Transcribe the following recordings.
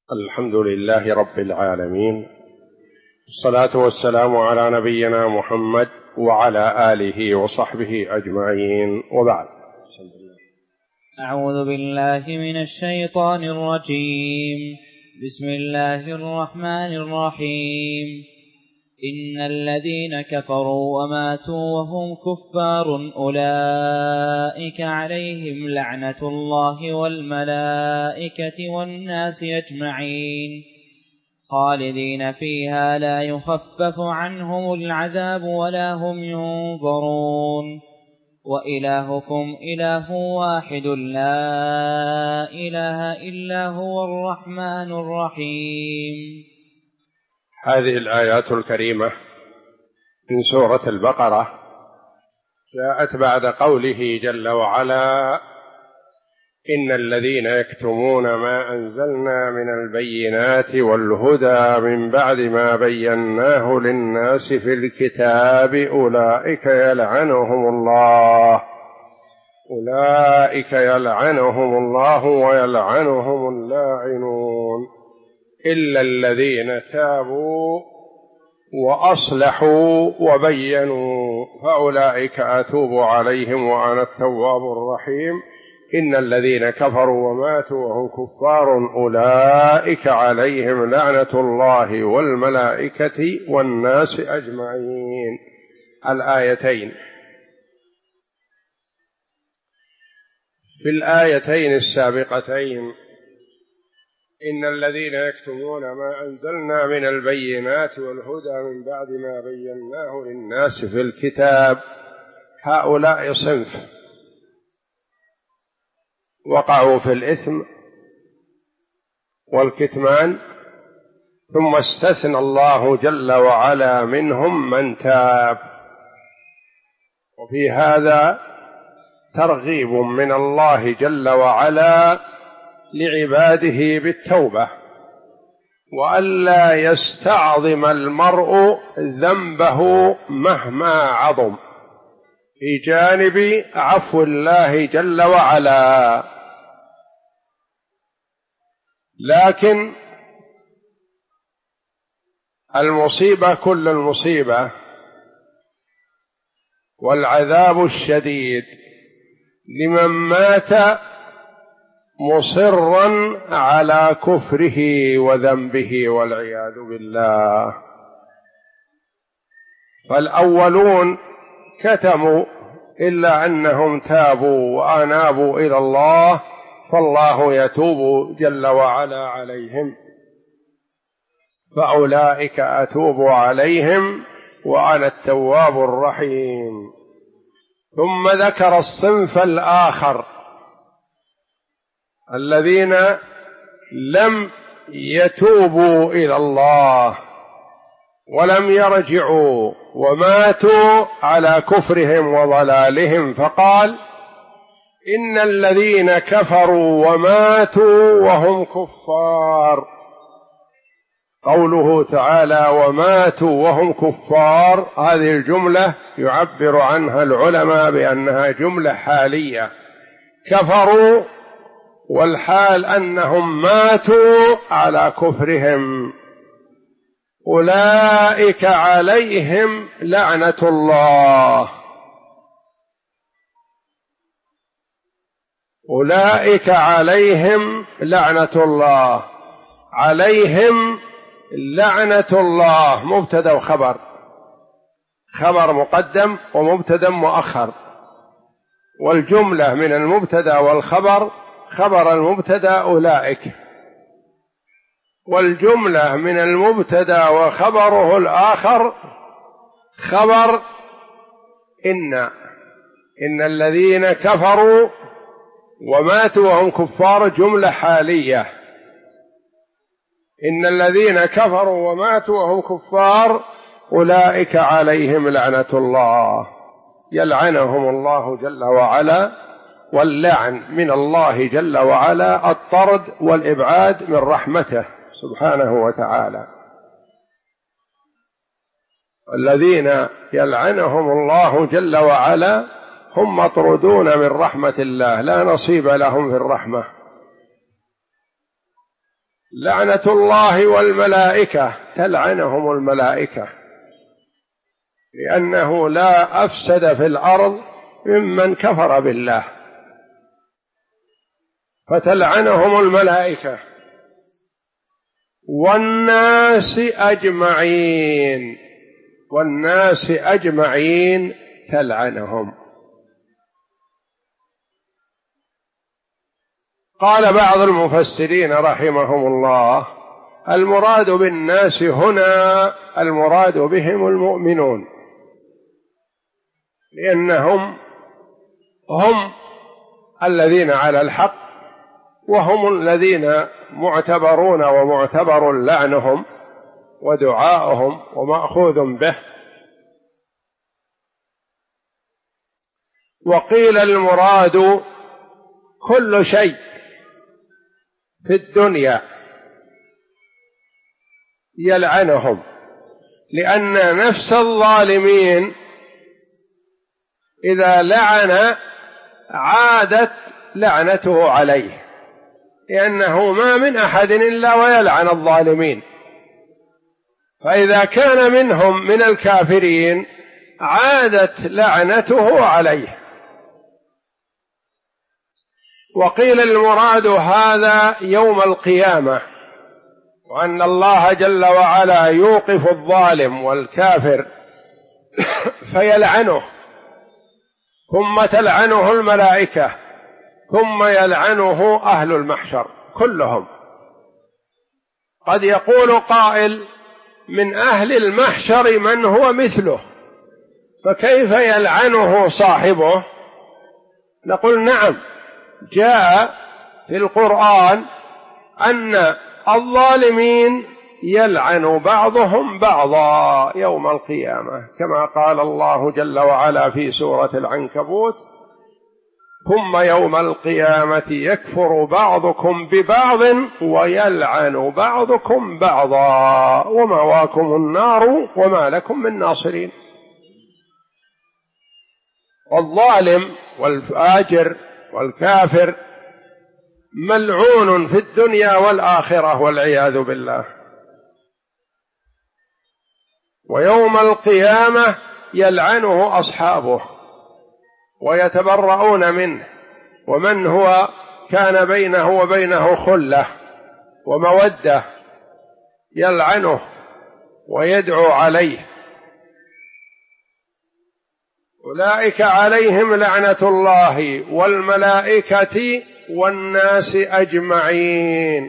الحمد لله رب العالمين، الصلاة والسلام على نبينا محمد وعلى آله وصحبه أجمعين، وبعد. أعوذ بالله من الشيطان الرجيم. بسم الله الرحمن الرحيم. إن الذين كفروا وماتوا وهم كفار أولئك عليهم لعنة الله والملائكة والناس أجمعين خالدين فيها لا يخفف عنهم العذاب ولا هم ينظرون. وإلهكم إله واحد لا إله إلا هو الرحمن الرحيم. هذه الآيات الكريمة من سورة البقرة جاءت بعد قوله جل وعلا: إن الذين يكتمون ما أنزلنا من البينات والهدى من بعد ما بيناه للناس في الكتاب أولئك يلعنهم الله ويلعنهم اللاعنون إلا الذين تابوا وأصلحوا وبينوا فأولئك أتوب عليهم وأنا التواب الرحيم. إن الذين كفروا وماتوا وهم كفار أولئك عليهم لعنة الله والملائكة والناس أجمعين. الآيتين. في الآيتين السابقتين: إن الذين يكتمون ما أنزلنا من البينات والهدى من بعد ما بيناه للناس في الكتاب، هؤلاء صنف وقعوا في الإثم والكتمان، ثم استثنى الله جل وعلا منهم من تاب. وفي هذا ترغيب من الله جل وعلا لعباده بالتوبة، وألا يستعظم المرء ذنبه مهما عظم في جانب عفو الله جل وعلا. لكن المصيبة كل المصيبة والعذاب الشديد لمن مات مصرا على كفره وذنبه والعياذ بالله. فالأولون كتموا إلا أنهم تابوا وأنابوا إلى الله، فالله يتوب جل وعلا عليهم، فأولئك أتوب عليهم وأنا التواب الرحيم. ثم ذكر الصنف الآخر الذين لم يتوبوا إلى الله ولم يرجعوا وماتوا على كفرهم وضلالهم، فقال: إن الذين كفروا وماتوا وهم كفار. قوله تعالى وماتوا وهم كفار، هذه الجملة يعبر عنها العلماء بأنها جملة حالية، كفروا والحال أنهم ماتوا على كفرهم، أولئك عليهم لعنة الله. أولئك عليهم لعنة الله. عليهم لعنة الله مبتدأ وخبر، خبر مقدم ومبتدأ مؤخر، والجملة من المبتدأ والخبر خبر المبتدأ أولئك، والجملة من المبتدأ وخبره الآخر خبر إن الذين كفروا وماتوا وهم كفار، جملة حالية. إن الذين كفروا وماتوا وهم كفار أولئك عليهم لعنة الله، يلعنهم الله جل وعلا. واللعن من الله جل وعلا الطرد والإبعاد من رحمته سبحانه وتعالى. الذين يلعنهم الله جل وعلا هم مطرودون من رحمة الله، لا نصيب لهم في الرحمة، لعنة الله والملائكة، تلعنهم الملائكة، لأنه لا أفسد في الأرض ممن كفر بالله، فتلعنهم الملائكة والناس أجمعين، والناس أجمعين تلعنهم. قال بعض المفسرين رحمهم الله: المراد بالناس هنا المراد بهم المؤمنون، لأنهم هم الذين على الحق، وهم الذين معتبرون ومعتبر لعنهم ودعاؤهم ومأخوذ به. وقيل المراد كل شيء في الدنيا يلعنهم، لأن نفس الظالمين إذا لعن عادت لعنته عليه، لأنه ما من أحد إلا ويلعن الظالمين، فإذا كان منهم من الكافرين عادت لعنته عليه. وقيل المراد هذا يوم القيامة، وأن الله جل وعلا يوقف الظالم والكافر فيلعنه، ثم تلعنه الملائكة، ثم يلعنه أهل المحشر كلهم. قد يقول قائل: من أهل المحشر من هو مثله، فكيف يلعنه صاحبه؟ نقول: نعم، جاء في القرآن أن الظالمين يلعن بعضهم بعضا يوم القيامة، كما قال الله جل وعلا في سورة العنكبوت: ثم يوم القيامة يكفر بعضكم ببعض ويلعن بعضكم بعضا ومأواكم النار وما لكم من ناصرين. والظالم والفاجر والكافر ملعون في الدنيا والآخرة والعياذ بالله. ويوم القيامة يلعنه أصحابه ويتبرؤون منه، ومن هو كان بينه وبينه خلة ومودة يلعنه ويدعو عليه. أولئك عليهم لعنة الله والملائكة والناس أجمعين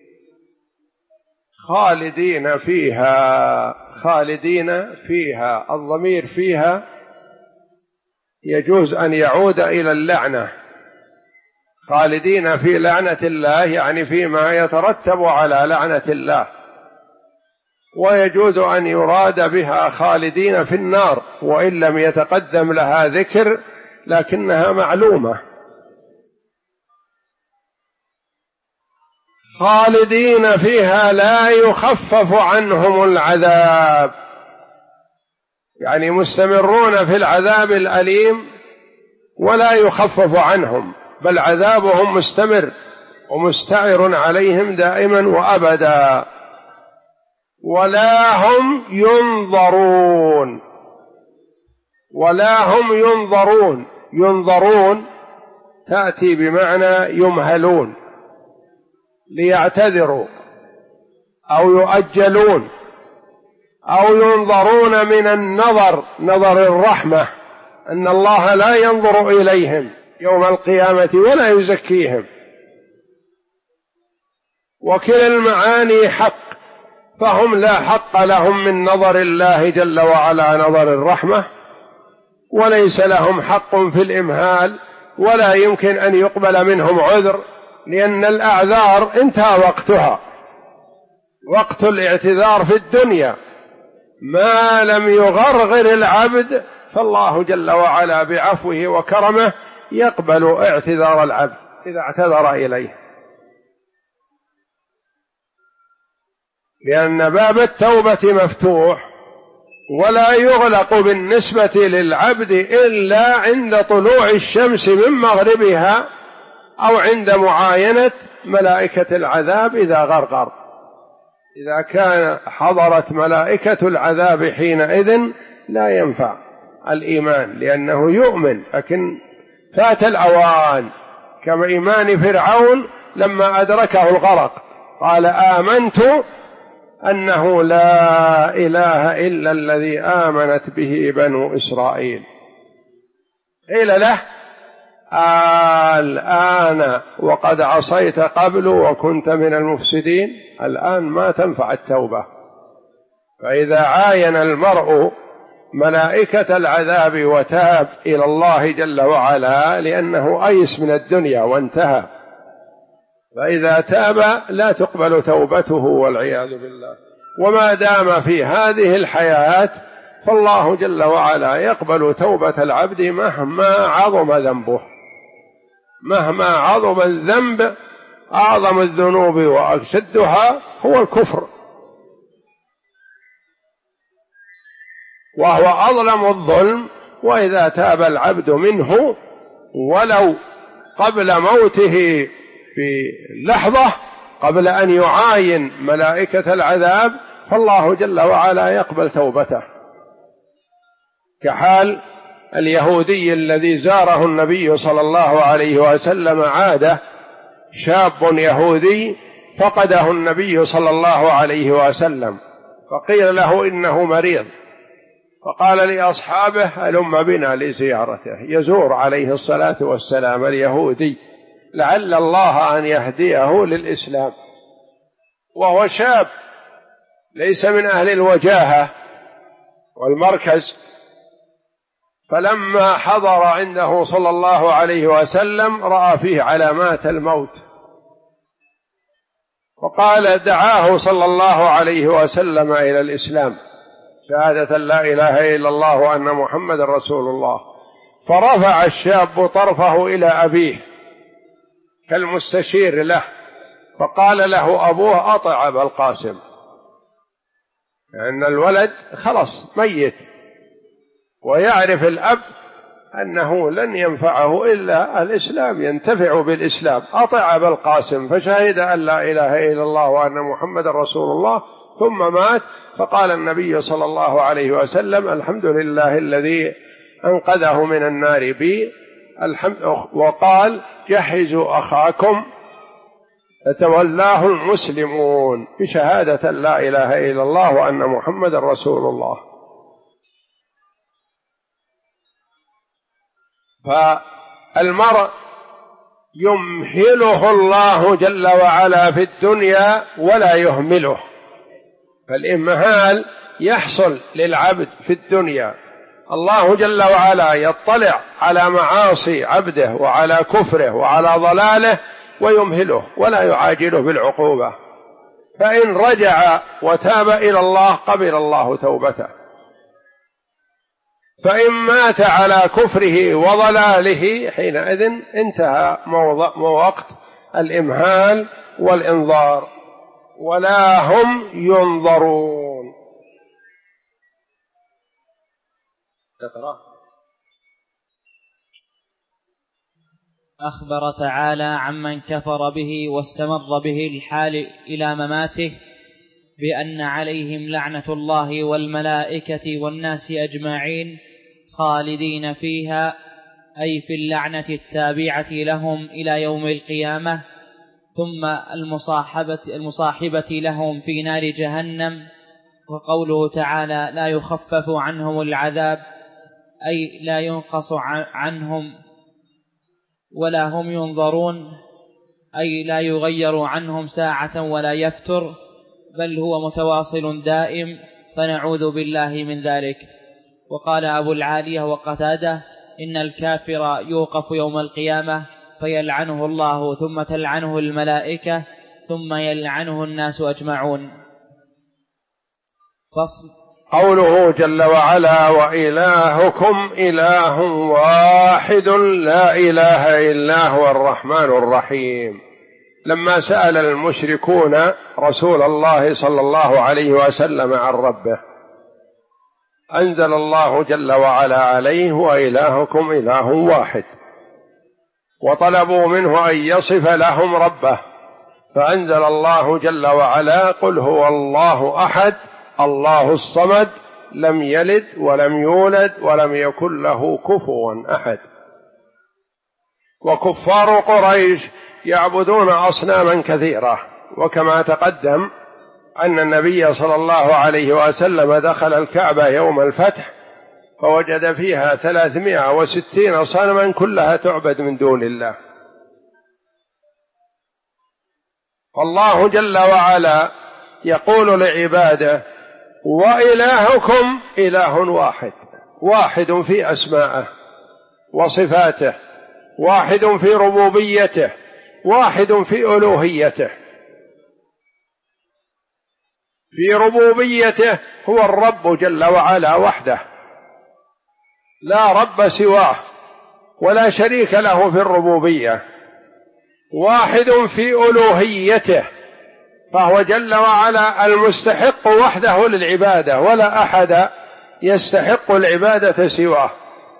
خالدين فيها. خالدين فيها، الضمير فيها يجوز أن يعود إلى اللعنة، خالدين في لعنة الله يعني فيما يترتب على لعنة الله، ويجوز أن يراد بها خالدين في النار وإن لم يتقدم لها ذكر، لكنها معلومة. خالدين فيها لا يخفف عنهم العذاب، يعني مستمرون في العذاب الأليم ولا يخفف عنهم، بل عذابهم مستمر ومستعر عليهم دائما وأبدا، ولا هم ينظرون. ولا هم ينظرون، ينظرون تأتي بمعنى يمهلون ليعتذروا أو يؤجلون، أو ينظرون من النظر، نظر الرحمة، أن الله لا ينظر إليهم يوم القيامة ولا يزكيهم. وكلا المعاني حق، فهم لا حق لهم من نظر الله جل وعلا نظر الرحمة، وليس لهم حق في الإمهال، ولا يمكن أن يقبل منهم عذر، لأن الأعذار انتهى وقتها، وقت الاعتذار في الدنيا ما لم يغرغر العبد، فالله جل وعلا بعفوه وكرمه يقبل اعتذار العبد إذا اعتذر إليه، لأن باب التوبة مفتوح ولا يغلق بالنسبة للعبد إلا عند طلوع الشمس من مغربها أو عند معاينة ملائكة العذاب إذا غرغر، إذا كان حضرت ملائكة العذاب حينئذ لا ينفع الإيمان، لأنه يؤمن لكن فات الأوان، كما إيمان فرعون لما أدركه الغرق قال آمنت أنه لا إله إلا الذي آمنت به بنو إسرائيل. قيل له الآن وقد عصيت قبل وكنت من المفسدين، الآن ما تنفع التوبة. فإذا عاين المرء ملائكة العذاب وتاب إلى الله جل وعلا لأنه أيس من الدنيا وانتهى، فإذا تاب لا تقبل توبته والعياذ بالله. وما دام في هذه الحياة فالله جل وعلا يقبل توبة العبد مهما عظم ذنبه، مهما عظم الذنب. أعظم الذنوب وأشدها هو الكفر، وهو أظلم الظلم. وإذا تاب العبد منه ولو قبل موته بلحظة قبل أن يعاين ملائكة العذاب فالله جل وعلا يقبل توبته، كحال اليهودي الذي زاره النبي صلى الله عليه وسلم. عاده شاب يهودي فقده النبي صلى الله عليه وسلم، فقيل له إنه مريض، فقال لأصحابه هلم بنا لزيارته، يزور عليه الصلاة والسلام اليهودي لعل الله أن يهديه للإسلام، وهو شاب ليس من أهل الوجاهة والمركز. فلما حضر عنده صلى الله عليه وسلم رأى فيه علامات الموت، وقال دعاه صلى الله عليه وسلم إلى الإسلام، شهادة لا إله إلا الله وأن محمد رسول الله. فرفع الشاب طرفه إلى أبيه كالمستشير له، فقال له أبوه أطع أبا القاسم، لأن الولد خلص ميت، ويعرف الأب أنه لن ينفعه إلا الإسلام، ينتفع بالإسلام. أطع أبا القاسم فشهد أن لا إله إلا الله وأن محمد رسول الله، ثم مات. فقال النبي صلى الله عليه وسلم الحمد لله الذي أنقذه من النار بي، وقال جهزوا أخاكم يتولاه المسلمون بشهادة لا إله إلا الله وأن محمد رسول الله. فالمرء يمهله الله جل وعلا في الدنيا ولا يهمله، فالإمهال يحصل للعبد في الدنيا، الله جل وعلا يطلع على معاصي عبده وعلى كفره وعلى ضلاله ويمهله ولا يعاجله بالعقوبة، فإن رجع وتاب إلى الله قبل الله توبته، فإن مات على كفره وضلاله حينئذ انتهى وقت الإمهال والإنظار، ولا هم ينظرون. أخبر تعالى عمن كفر به واستمر به الحال إلى مماته بأن عليهم لعنة الله والملائكة والناس أجمعين خالدين فيها، أي في اللعنة التابعة لهم إلى يوم القيامة، ثم المصاحبة لهم في نار جهنم. وقوله تعالى لا يخفف عنهم العذاب، أي لا ينقص عنهم ولا هم ينظرون، أي لا يغير عنهم ساعة ولا يفتر، بل هو متواصل دائم، فنعوذ بالله من ذلك. وقال أبو العالية وقتادة إن الكافر يوقف يوم القيامة فيلعنه الله ثم تلعنه الملائكة ثم يلعنه الناس أجمعون. فصل. قوله جل وعلا وإلهكم إله واحد لا إله إلا هو الرحمن الرحيم، لما سأل المشركون رسول الله صلى الله عليه وسلم عن ربه أنزل الله جل وعلا عليه وإلهكم إله واحد، وطلبوا منه أن يصف لهم ربه فأنزل الله جل وعلا: قل هو الله أحد الله الصمد لم يلد ولم يولد ولم يكن له كفوا أحد. وكفار قريش يعبدون أصناما كثيرة، وكما تقدم أن النبي صلى الله عليه وسلم دخل الكعبة يوم الفتح فوجد فيها 360 صنما كلها تعبد من دون الله. فالله جل وعلا يقول لعباده: وإلهكم إله واحد، واحد في أسمائه وصفاته، واحد في ربوبيته، واحد في ألوهيته. في ربوبيته هو الرب جل وعلا وحده، لا رب سواه ولا شريك له في الربوبية. واحد في ألوهيته، فهو جل وعلا المستحق وحده للعبادة، ولا أحد يستحق العبادة سواه.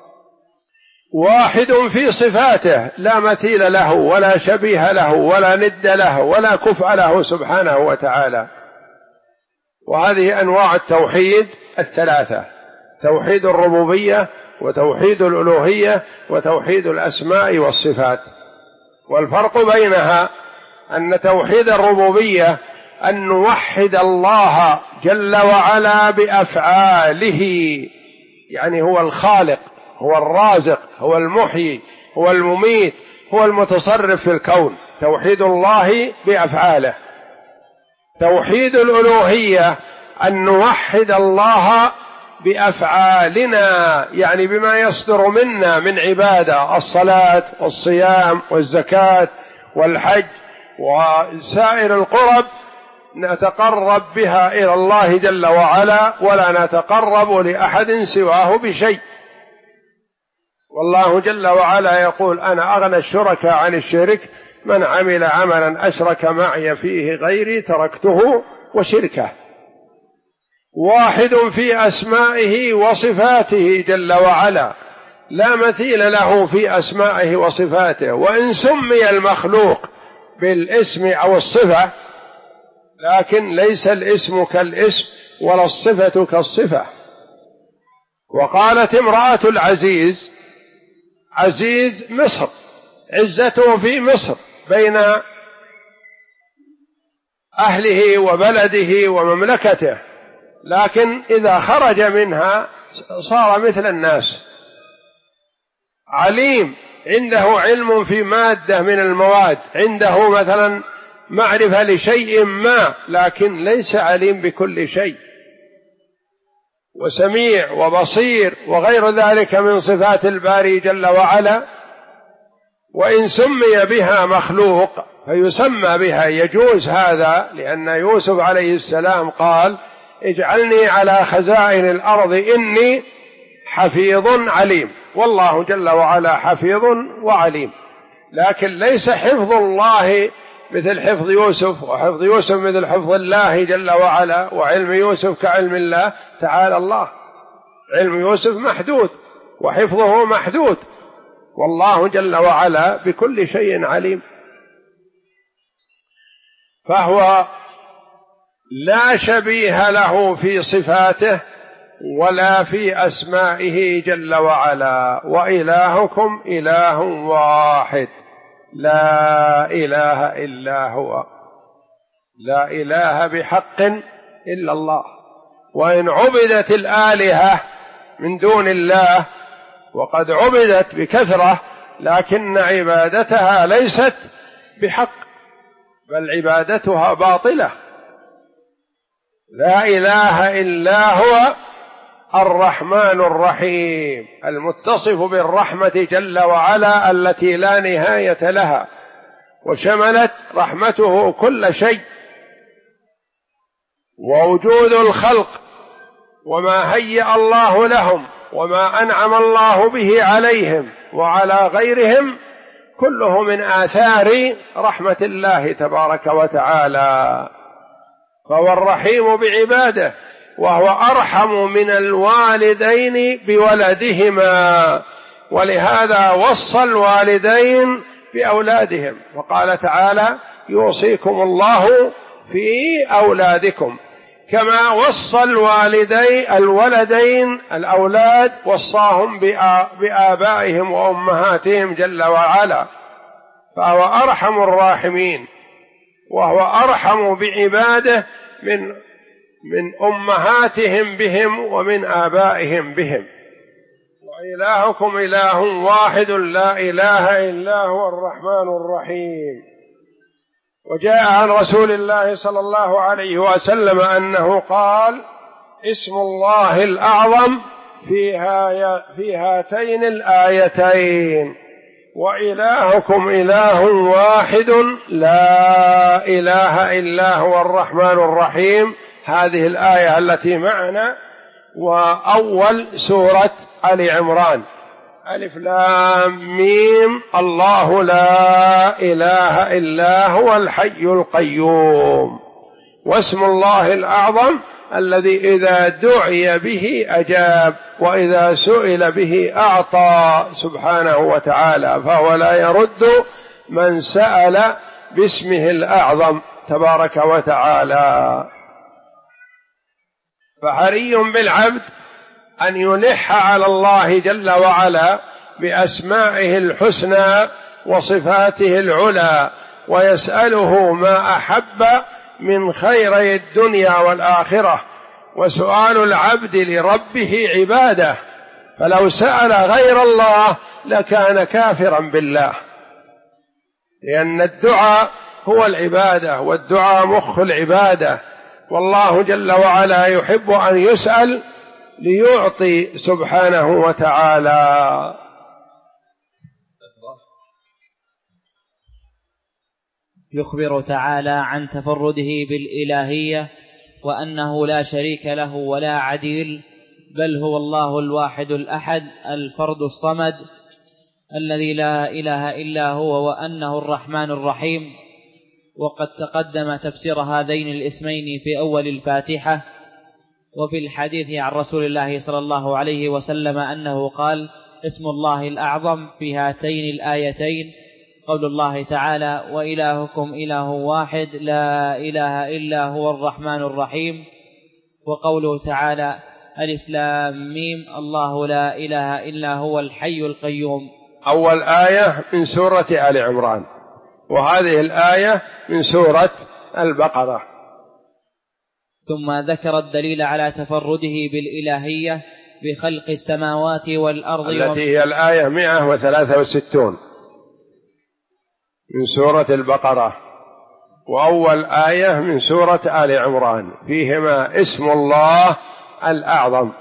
واحد في صفاته، لا مثيل له ولا شبيه له ولا ند له ولا كفء له سبحانه وتعالى. وهذه أنواع التوحيد الثلاثة: توحيد الربوبية، وتوحيد الألوهية، وتوحيد الأسماء والصفات. والفرق بينها أن توحيد الربوبية أن نوحد الله جل وعلا بأفعاله، يعني هو الخالق، هو الرازق، هو المحيي، هو المميت، هو المتصرف في الكون، توحيد الله بأفعاله. توحيد الألوهية أن نوحد الله بأفعالنا، يعني بما يصدر منا من عبادة: الصلاة والصيام والزكاة والحج وسائر القرب نتقرب بها إلى الله جل وعلا، ولا نتقرب لأحد سواه بشيء. والله جل وعلا يقول: أنا أغنى الشركاء عن الشرك، من عمل عملا أشرك معي فيه غيري تركته وشركه. واحد في أسمائه وصفاته جل وعلا، لا مثيل له في أسمائه وصفاته. وإن سمي المخلوق بالاسم أو الصفة، لكن ليس الاسم كالاسم ولا الصفة كالصفة. وقالت امرأة العزيز، عزيز مصر، عزته في مصر بين أهله وبلده ومملكته، لكن إذا خرج منها صار مثل الناس. عليم، عنده علم في مادة من المواد، عنده مثلا معرفة لشيء ما، لكن ليس عليم بكل شيء. وسميع وبصير وغير ذلك من صفات الباري جل وعلا. وإن سمي بها مخلوق فيسمى بها، يجوز هذا، لأن يوسف عليه السلام قال: اجعلني على خزائن الأرض إني حفيظ عليم. والله جل وعلا حفيظ وعليم، لكن ليس حفظ الله مثل حفظ يوسف، وحفظ يوسف مثل حفظ الله جل وعلا، وعلم يوسف كعلم الله تعالى الله. علم يوسف محدود وحفظه محدود، والله جل وعلا بكل شيء عليم. فهو لا شبيه له في صفاته ولا في أسمائه جل وعلا. وإلهكم إله واحد لا إله إلا هو، لا إله بحق إلا الله. وإن عبدت الآلهة من دون الله، وقد عبدت بكثرة، لكن عبادتها ليست بحق، بل عبادتها باطلة. لا إله إلا هو الرحمن الرحيم، المتصف بالرحمة جل وعلا التي لا نهاية لها، وشملت رحمته كل شيء. ووجود الخلق وما هيأ الله لهم وما أنعم الله به عليهم وعلى غيرهم كله من آثار رحمة الله تبارك وتعالى. فهو الرحيم بعباده، وهو أرحم من الوالدين بولدهما، ولهذا وصى الوالدين بأولادهم، وقال تعالى: يوصيكم الله في أولادكم، كما وصى الولدين الأولاد وصاهم بآبائهم وأمهاتهم جل وعلا، فهو أرحم الراحمين، وهو أرحم بعباده من أمهاتهم بهم ومن آبائهم بهم. وإلهكم إله واحد لا إله إلا هو الرحمن الرحيم. وجاء عن رسول الله صلى الله عليه وسلم أنه قال: اسم الله الأعظم في هاتين الآيتين: وإلهكم إله واحد لا إله إلا هو الرحمن الرحيم. هذه الآية التي معنا وأول سورة آل عمران: ألف لام ميم الله لا إله إلا هو الحي القيوم. واسم الله الأعظم الذي إذا دعي به أجاب، وإذا سئل به أعطى سبحانه وتعالى، فهو لا يرد من سأل باسمه الأعظم تبارك وتعالى. فحري بالعبد أن يلح على الله جل وعلا بأسمائه الحسنى وصفاته العلى، ويسأله ما أحب من خيري الدنيا والآخرة. وسؤال العبد لربه عبادة، فلو سأل غير الله لكان كافرا بالله، لأن الدعاء هو العبادة، والدعاء مخ العبادة، والله جل وعلا يحب أن يسأل ليعطي سبحانه وتعالى. يخبر تعالى عن تفرده بالإلهية، وأنه لا شريك له ولا عديل، بل هو الله الواحد الأحد الفرد الصمد الذي لا إله إلا هو، وأنه الرحمن الرحيم. وقد تقدم تفسير هذين الاسمين في أول الفاتحة. وفي الحديث عن رسول الله صلى الله عليه وسلم أنه قال: اسم الله الأعظم في هاتين الآيتين قول الله تعالى: وإلهكم إله واحد لا إله إلا هو الرحمن الرحيم. وقوله تعالى: ألف لام ميم الله لا إله إلا هو الحي القيوم. أول آية من سورة آل عمران، وهذه الآية من سورة البقرة. ثم ذكر الدليل على تفرده بالإلهية بخلق السماوات والأرض، التي هي الآية 163 من سورة البقرة، وأول آية من سورة آل عمران، فيهما اسم الله الأعظم.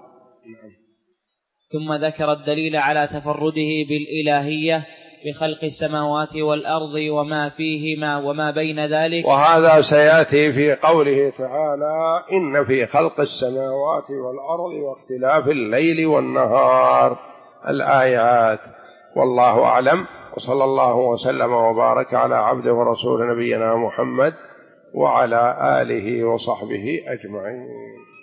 ثم ذكر الدليل على تفرده بالإلهية بخلق السماوات والأرض وما فيهما وما بين ذلك، وهذا سيأتي في قوله تعالى: إن في خلق السماوات والأرض واختلاف الليل والنهار، الآيات. والله أعلم، وصلى الله وسلم وبارك على عبده ورسول نبينا محمد وعلى آله وصحبه أجمعين.